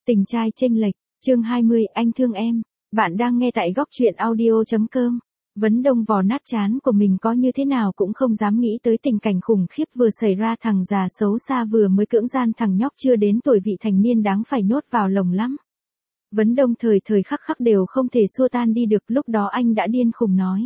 Tình trai chênh lệch, chương 20, anh thương em. Bạn đang nghe tại góc truyện audio.com. Vấn Đông vò nát trán của mình có như thế nào cũng không dám nghĩ tới tình cảnh khủng khiếp vừa xảy ra, thằng già xấu xa vừa mới cưỡng gian thằng nhóc chưa đến tuổi vị thành niên đáng phải nhốt vào lồng lắm. Vấn Đông thời thời khắc khắc đều không thể xua tan đi được, lúc đó anh đã điên khùng nói.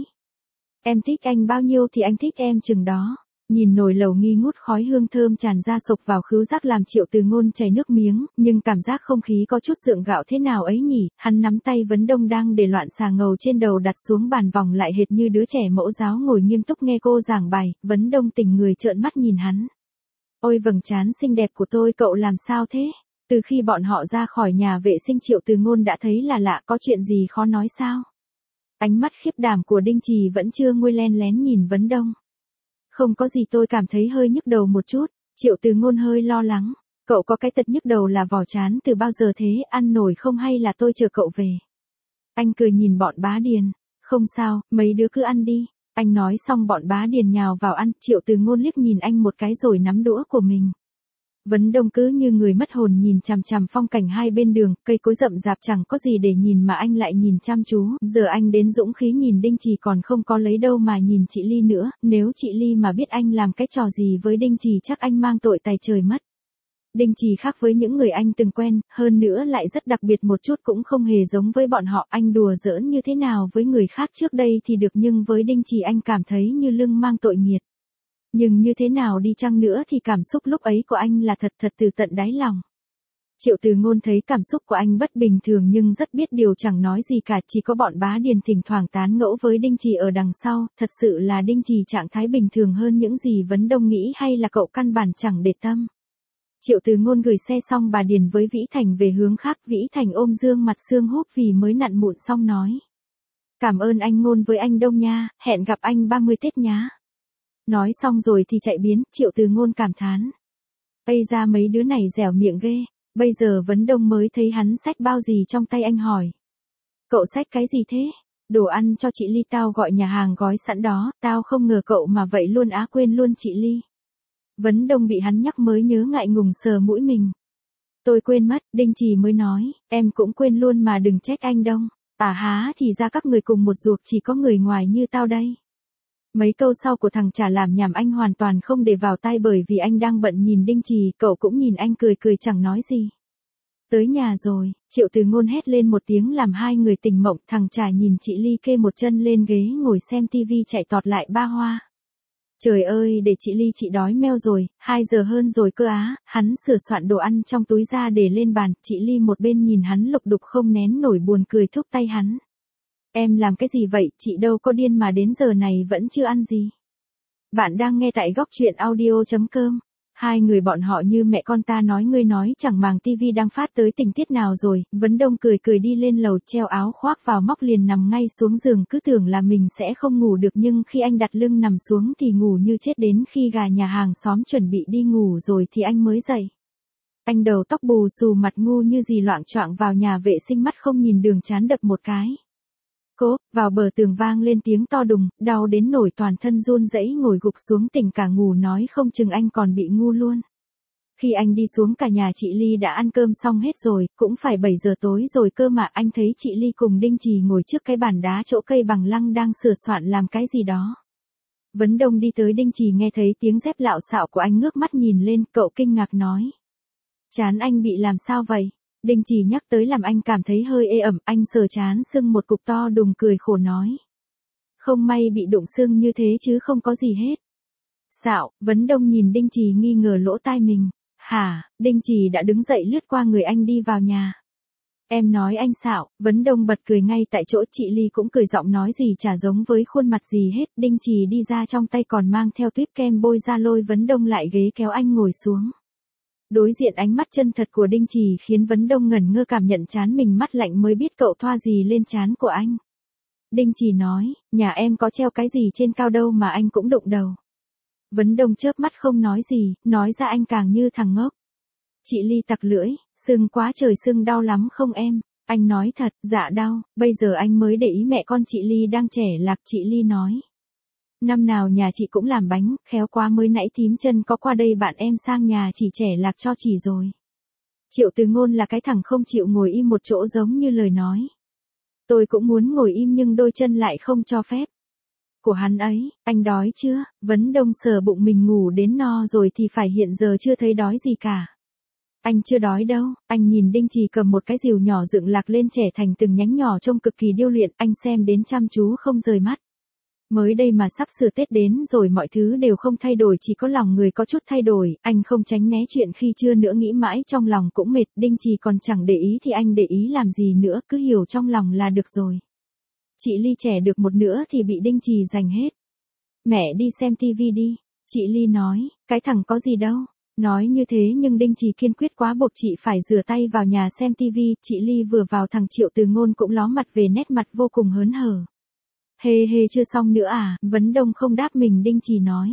Em thích anh bao nhiêu thì anh thích em chừng đó. Nhìn nồi lẩu nghi ngút khói hương thơm tràn ra sộc vào khứu giác làm Triệu Từ Ngôn chảy nước miếng, nhưng cảm giác không khí có chút sượng gạo thế nào ấy nhỉ. Hắn nắm tay Vấn Đông đang để loạn xà ngầu trên đầu đặt xuống bàn, vòng lại hệt như đứa trẻ mẫu giáo ngồi nghiêm túc nghe cô giảng bài. Vấn Đông tỉnh người trợn mắt nhìn hắn. Ôi vầng trán xinh đẹp của tôi, cậu làm sao thế? Từ khi bọn họ ra khỏi nhà vệ sinh Triệu Từ Ngôn đã thấy là lạ, có chuyện gì khó nói sao? Ánh mắt khiếp đảm của Đinh Trì vẫn chưa nguôi, len lén nhìn Vấn Đông. Không có gì, tôi cảm thấy hơi nhức đầu một chút. Triệu Từ Ngôn hơi lo lắng. Cậu có cái tật nhức đầu là vò trán từ bao giờ thế, ăn nổi không hay là tôi chờ cậu về? Anh cười nhìn bọn Bá Điền. Không sao, mấy đứa cứ ăn đi. Anh nói xong bọn Bá Điền nhào vào ăn. Triệu Từ Ngôn liếc nhìn anh một cái rồi nắm đũa của mình. Vấn Đông cứ như người mất hồn nhìn chằm chằm phong cảnh hai bên đường, cây cối rậm rạp chẳng có gì để nhìn mà anh lại nhìn chăm chú. Giờ anh đến dũng khí nhìn Đinh Trì còn không có lấy đâu mà nhìn chị Ly nữa, nếu chị Ly mà biết anh làm cái trò gì với Đinh Trì chắc anh mang tội tày trời mất. Đinh Trì khác với những người anh từng quen, hơn nữa lại rất đặc biệt một chút, cũng không hề giống với bọn họ. Anh đùa giỡn như thế nào với người khác trước đây thì được, nhưng với Đinh Trì anh cảm thấy như lưng mang tội nghiệt. Nhưng như thế nào đi chăng nữa thì cảm xúc lúc ấy của anh là thật từ tận đáy lòng. Triệu Từ Ngôn thấy cảm xúc của anh bất bình thường nhưng rất biết điều, chẳng nói gì cả, chỉ có bọn Bá Điền thỉnh thoảng tán ngẫu với Đinh Trì ở đằng sau. Thật sự là Đinh Trì trạng thái bình thường hơn những gì Vấn Đông nghĩ, hay là cậu căn bản chẳng để tâm? Triệu Từ Ngôn gửi xe xong bà Điền với Vĩ Thành về hướng khác. Vĩ Thành ôm dương mặt sương húp vì mới nặn mụn xong nói. Cảm ơn anh Ngôn với anh Đông nha, hẹn gặp anh 30 Tết nhá. Nói xong rồi thì chạy biến. Triệu Từ Ngôn cảm thán. Ây ra mấy đứa này dẻo miệng ghê. Bây giờ Vấn Đông mới thấy hắn xách bao gì trong tay, anh hỏi. Cậu xách cái gì thế? Đồ ăn cho chị Ly, tao gọi nhà hàng gói sẵn đó, tao không ngờ cậu mà vậy luôn á, quên luôn chị Ly. Vấn Đông bị hắn nhắc mới nhớ, ngại ngùng sờ mũi mình. Tôi quên mất. Đinh Trì mới nói, em cũng quên luôn mà, đừng trách anh Đông. À há, thì ra các người cùng một ruột, chỉ có người ngoài như tao đây. Mấy câu sau của thằng chả làm nhảm anh hoàn toàn không để vào tai, bởi vì anh đang bận nhìn Đinh Trì. Cậu cũng nhìn anh cười chẳng nói gì. Tới nhà rồi, Triệu Từ Ngôn hét lên một tiếng làm hai người tỉnh mộng. Thằng chả nhìn chị Ly kê một chân lên ghế ngồi xem tivi chạy tọt lại ba hoa. Trời ơi, để chị Ly, chị đói meo rồi, 2 giờ hơn rồi cơ á. Hắn sửa soạn đồ ăn trong túi ra để lên bàn. Chị Ly một bên nhìn hắn lục đục không nén nổi buồn cười, thúc tay hắn. Em làm cái gì vậy, chị đâu có điên mà đến giờ này vẫn chưa ăn gì. Bạn đang nghe tại góc truyện audio.com. Hai người bọn họ như mẹ con ta nói ngươi nói chẳng màng tivi đang phát tới tình tiết nào rồi. Vấn Đông cười đi lên lầu, treo áo khoác vào móc liền nằm ngay xuống giường, cứ tưởng là mình sẽ không ngủ được, nhưng khi anh đặt lưng nằm xuống thì ngủ như chết, đến khi gà nhà hàng xóm chuẩn bị đi ngủ rồi thì anh mới dậy. Anh đầu tóc bù xù, mặt ngu như gì, loạng choạng vào nhà vệ sinh, mắt không nhìn đường, trán đập một cái. Cố, vào bờ tường vang lên tiếng to đùng, đau đến nổi toàn thân run rẩy, ngồi gục xuống tỉnh cả ngủ, nói không chừng anh còn bị ngu luôn. Khi anh đi xuống cả nhà chị Ly đã ăn cơm xong hết rồi, cũng phải 7 giờ tối rồi cơ mà. Anh thấy chị Ly cùng Đinh Trì ngồi trước cái bàn đá chỗ cây bằng lăng đang sửa soạn làm cái gì đó. Vấn Đông đi tới, Đinh Trì nghe thấy tiếng dép lạo xạo của anh ngước mắt nhìn lên, cậu kinh ngạc nói. Trán anh bị làm sao vậy? Đinh Trì nhắc tới làm anh cảm thấy hơi ê ẩm, anh sờ trán sưng một cục to đùng, cười khổ nói. Không may bị đụng sưng như thế chứ không có gì hết. Xạo, Vấn Đông nhìn Đinh Trì nghi ngờ lỗ tai mình. Hả? Đinh Trì đã đứng dậy lướt qua người anh đi vào nhà. Em nói anh xạo. Vấn Đông bật cười ngay tại chỗ. Chị Ly cũng cười, giọng nói gì chả giống với khuôn mặt gì hết. Đinh Trì đi ra, trong tay còn mang theo tuýp kem bôi ra, lôi Vấn Đông lại ghế kéo anh ngồi xuống. Đối diện ánh mắt chân thật của Đinh Trì khiến Vấn Đông ngẩn ngơ, cảm nhận trán mình mát lạnh mới biết cậu thoa gì lên trán của anh. Đinh Trì nói, nhà em có treo cái gì trên cao đâu mà anh cũng đụng đầu. Vấn Đông chớp mắt không nói gì, nói ra anh càng như thằng ngốc. Chị Ly tặc lưỡi, sưng quá trời sưng, đau lắm không em? Anh nói thật, dạ đau, bây giờ anh mới để ý mẹ con chị Ly đang trẻ lạc. Chị Ly nói. Năm nào nhà chị cũng làm bánh, khéo quá mới nãy thím chân có qua đây bạn em sang nhà chị trẻ lạc cho chị rồi. Triệu Từ Ngôn là cái thằng không chịu ngồi im một chỗ giống như lời nói. Tôi cũng muốn ngồi im nhưng đôi chân lại không cho phép. Của hắn ấy, anh đói chưa? Vấn Đông sờ bụng mình, ngủ đến no rồi thì phải, hiện giờ chưa thấy đói gì cả. Anh chưa đói đâu. Anh nhìn Đinh Trì cầm một cái rìu nhỏ dựng lạc lên chẻ thành từng nhánh nhỏ trông cực kỳ điêu luyện, anh xem đến chăm chú không rời mắt. Mới đây mà sắp sửa Tết đến rồi, mọi thứ đều không thay đổi, chỉ có lòng người có chút thay đổi, anh không tránh né chuyện khi chưa nữa, nghĩ mãi trong lòng cũng mệt, Đinh Trì còn chẳng để ý thì anh để ý làm gì nữa, cứ hiểu trong lòng là được rồi. Chị Ly trẻ được một nữa thì bị Đinh Trì giành hết. Mẹ đi xem tivi đi, chị Ly nói, cái thằng có gì đâu. Nói như thế nhưng Đinh Trì kiên quyết quá, buộc chị phải rửa tay vào nhà xem tivi. Chị Ly vừa vào, thằng Triệu Từ Ngôn cũng ló mặt về, nét mặt vô cùng hớn hở. Hê hê, chưa xong nữa à? Vấn Đông không đáp mình, Đinh Trì nói.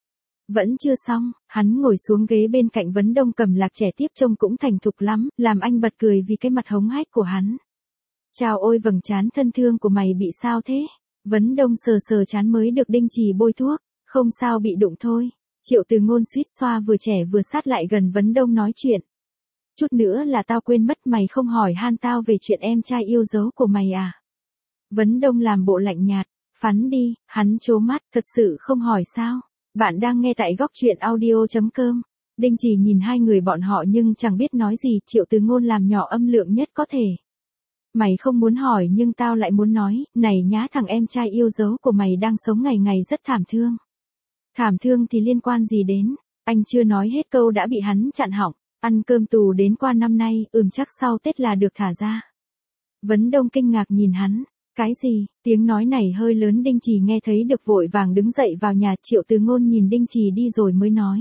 Vẫn chưa xong. Hắn ngồi xuống ghế bên cạnh Vấn Đông cầm lạc trẻ tiếp, trông cũng thành thục lắm, làm anh bật cười vì cái mặt hống hách của hắn. Chào ôi, vầng trán thân thương của mày bị sao thế? Vấn Đông sờ sờ trán mới được Đinh Trì bôi thuốc. Không sao, bị đụng thôi. Triệu Từ Ngôn suýt xoa, vừa trẻ vừa sát lại gần Vấn Đông nói chuyện. Chút nữa là tao quên mất, mày không hỏi han tao về chuyện em trai yêu dấu của mày à? Vấn Đông làm bộ lạnh nhạt. Phắn đi. Hắn trố mắt, thật sự không hỏi sao? Bạn đang nghe tại góc truyện audio.com. Đinh Trì nhìn hai người bọn họ nhưng chẳng biết nói gì. Triệu Từ Ngôn làm nhỏ âm lượng nhất có thể. Mày không muốn hỏi nhưng tao lại muốn nói, này nhá, thằng em trai yêu dấu của mày đang sống ngày ngày rất thảm thương. Thảm thương thì liên quan gì đến? Anh chưa nói hết câu đã bị hắn chặn họng. Ăn cơm tù đến qua năm nay, chắc sau Tết là được thả ra. Vấn Đông kinh ngạc nhìn hắn. Cái gì? Tiếng nói này hơi lớn, Đinh Trì nghe thấy được vội vàng đứng dậy vào nhà. Triệu Từ Ngôn nhìn Đinh Trì đi rồi mới nói.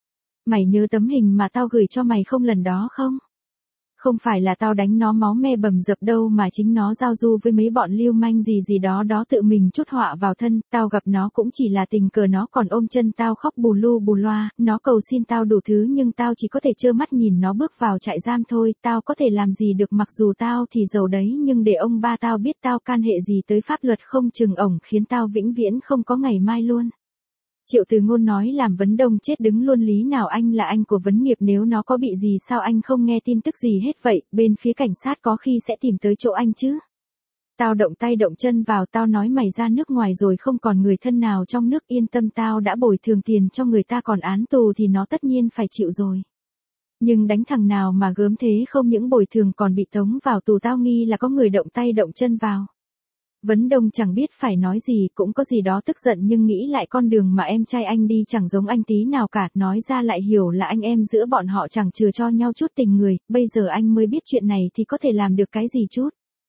Mày nhớ tấm hình mà tao gửi cho mày không lần đó không? Không phải là tao đánh nó máu me bầm dập đâu, mà chính nó giao du với mấy bọn lưu manh gì đó tự mình chuất họa vào thân, tao gặp nó cũng chỉ là tình cờ, nó còn ôm chân tao khóc bù lu bù loa, nó cầu xin tao đủ thứ nhưng tao chỉ có thể trơ mắt nhìn nó bước vào trại giam thôi, tao có thể làm gì được, mặc dù tao thì giàu đấy nhưng để ông ba tao biết tao can hệ gì tới pháp luật không chừng ổng khiến tao vĩnh viễn không có ngày mai luôn. Triệu Từ Ngôn nói làm Vấn Đông chết đứng luôn, lý nào anh là anh của Vấn Nghiệp, nếu nó có bị gì sao anh không nghe tin tức gì hết vậy, bên phía cảnh sát có khi sẽ tìm tới chỗ anh chứ. Tao động tay động chân vào, tao nói mày ra nước ngoài rồi không còn người thân nào trong nước, yên tâm, tao đã bồi thường tiền cho người ta, còn án tù thì nó tất nhiên phải chịu rồi. Nhưng đánh thằng nào mà gớm thế, không những bồi thường còn bị tống vào tù, tao nghi là có người động tay động chân vào. Vấn Đông chẳng biết phải nói gì, cũng có gì đó tức giận nhưng nghĩ lại con đường mà em trai anh đi chẳng giống anh tí nào cả, nói ra lại hiểu là anh em giữa bọn họ chẳng chừa cho nhau chút tình người, bây giờ anh mới biết chuyện này thì có thể làm được cái gì chút.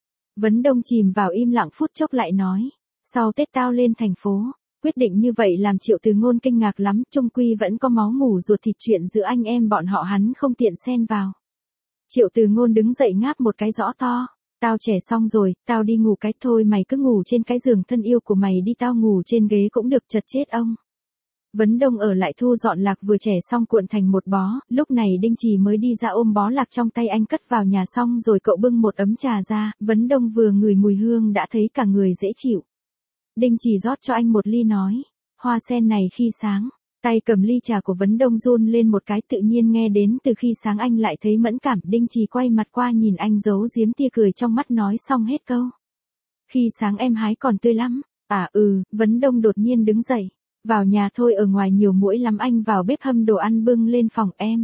Vấn Đông chìm vào im lặng phút chốc lại nói, sau Tết tao lên thành phố. Quyết định như vậy làm Triệu Từ Ngôn kinh ngạc lắm, chung quy vẫn có máu mủ ruột thịt, chuyện giữa anh em bọn họ hắn không tiện xen vào. Triệu Từ Ngôn đứng dậy ngáp một cái rõ to. Tao trẻ xong rồi, tao đi ngủ cái, thôi mày cứ ngủ trên cái giường thân yêu của mày đi, tao ngủ trên ghế cũng được, chật chết ông. Vấn Đông ở lại thu dọn lạc vừa trẻ xong cuộn thành một bó, lúc này Đinh Trì mới đi ra ôm bó lạc trong tay, anh cất vào nhà xong rồi cậu bưng một ấm trà ra, Vấn Đông vừa ngửi mùi hương đã thấy cả người dễ chịu. Đinh Trì rót cho anh một ly nói, hoa sen này khi sáng. Tay cầm ly trà của Vấn Đông run lên một cái, tự nhiên nghe đến từ khi sáng anh lại thấy mẫn cảm. Đinh Trì quay mặt qua nhìn anh, giấu giếm tia cười trong mắt, nói xong hết câu. Khi sáng em hái còn tươi lắm. À Vấn Đông đột nhiên đứng dậy. Vào nhà thôi, ở ngoài nhiều muỗi lắm, anh vào bếp hâm đồ ăn bưng lên phòng em.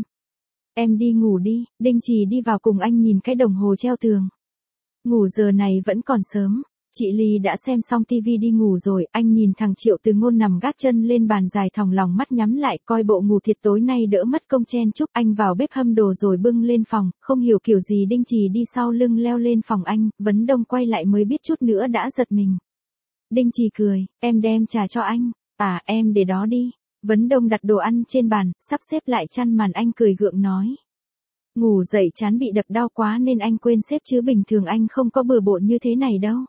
Em đi ngủ đi. Đinh Trì đi vào cùng anh, nhìn cái đồng hồ treo tường. Ngủ giờ này vẫn còn sớm. Chị Ly đã xem xong tivi đi ngủ rồi, anh nhìn thằng Triệu Từ Ngôn nằm gác chân lên bàn dài, thòng lòng mắt nhắm lại, coi bộ ngủ thiệt, tối nay đỡ mất công chen chúc. Anh vào bếp hâm đồ rồi bưng lên phòng, không hiểu kiểu gì Đinh Trì đi sau lưng leo lên phòng anh, Vấn Đông quay lại mới biết chút nữa đã giật mình. Đinh Trì cười, em đem trà cho anh, à em để đó đi. Vấn Đông đặt đồ ăn trên bàn, sắp xếp lại chăn màn, anh cười gượng nói. Ngủ dậy chán bị đập đau quá nên anh quên xếp, chứ bình thường anh không có bừa bộn như thế này đâu.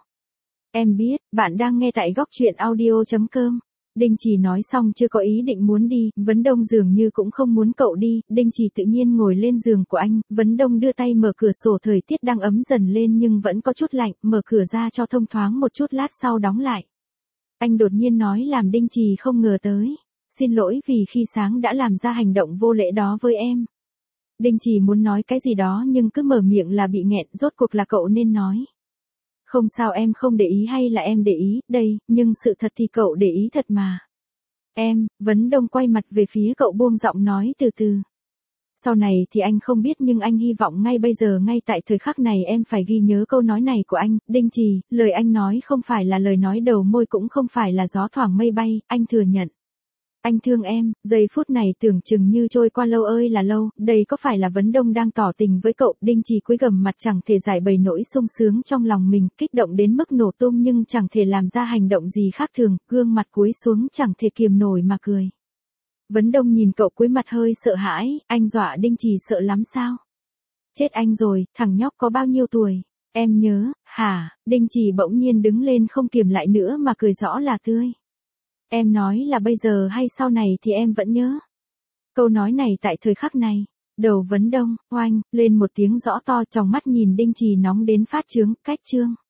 Em biết, bạn đang nghe tại góc truyện audio.com. Đinh Trì nói xong chưa có ý định muốn đi, Vấn Đông dường như cũng không muốn cậu đi, Đinh Trì tự nhiên ngồi lên giường của anh, Vấn Đông đưa tay mở cửa sổ, thời tiết đang ấm dần lên nhưng vẫn có chút lạnh, mở cửa ra cho thông thoáng một chút, lát sau đóng lại. Anh đột nhiên nói làm Đinh Trì không ngờ tới. Xin lỗi vì khi sáng đã làm ra hành động vô lễ đó với em. Đinh Trì muốn nói cái gì đó nhưng cứ mở miệng là bị nghẹn, rốt cuộc là cậu nên nói. Không sao, em không để ý hay là em để ý, đây, nhưng sự thật thì cậu để ý thật mà. Em, Vấn Đông quay mặt về phía cậu buông giọng nói từ từ. Sau này thì anh không biết nhưng anh hy vọng ngay bây giờ, ngay tại thời khắc này em phải ghi nhớ câu nói này của anh, Đinh Trì, lời anh nói không phải là lời nói đầu môi cũng không phải là gió thoảng mây bay, anh thừa nhận. Anh thương em, giây phút này tưởng chừng như trôi qua lâu ơi là lâu, đây có phải là Vấn Đông đang tỏ tình với cậu? Đinh Trì cúi gằm mặt chẳng thể giải bày nỗi sung sướng trong lòng mình, kích động đến mức nổ tung nhưng chẳng thể làm ra hành động gì khác thường, gương mặt cúi xuống chẳng thể kiềm nổi mà cười. Vấn Đông nhìn cậu cúi mặt hơi sợ hãi, anh dọa Đinh Trì sợ lắm sao? Chết anh rồi, thằng nhóc có bao nhiêu tuổi? Em nhớ, hả? Đinh Trì bỗng nhiên đứng lên không kiềm lại nữa mà cười rõ là tươi. Em nói là bây giờ hay sau này thì em vẫn nhớ. Câu nói này tại thời khắc này, đầu Vấn Đông, oanh, lên một tiếng rõ to, tròng mắt nhìn Đinh Trì nóng đến phát chướng, cách trương.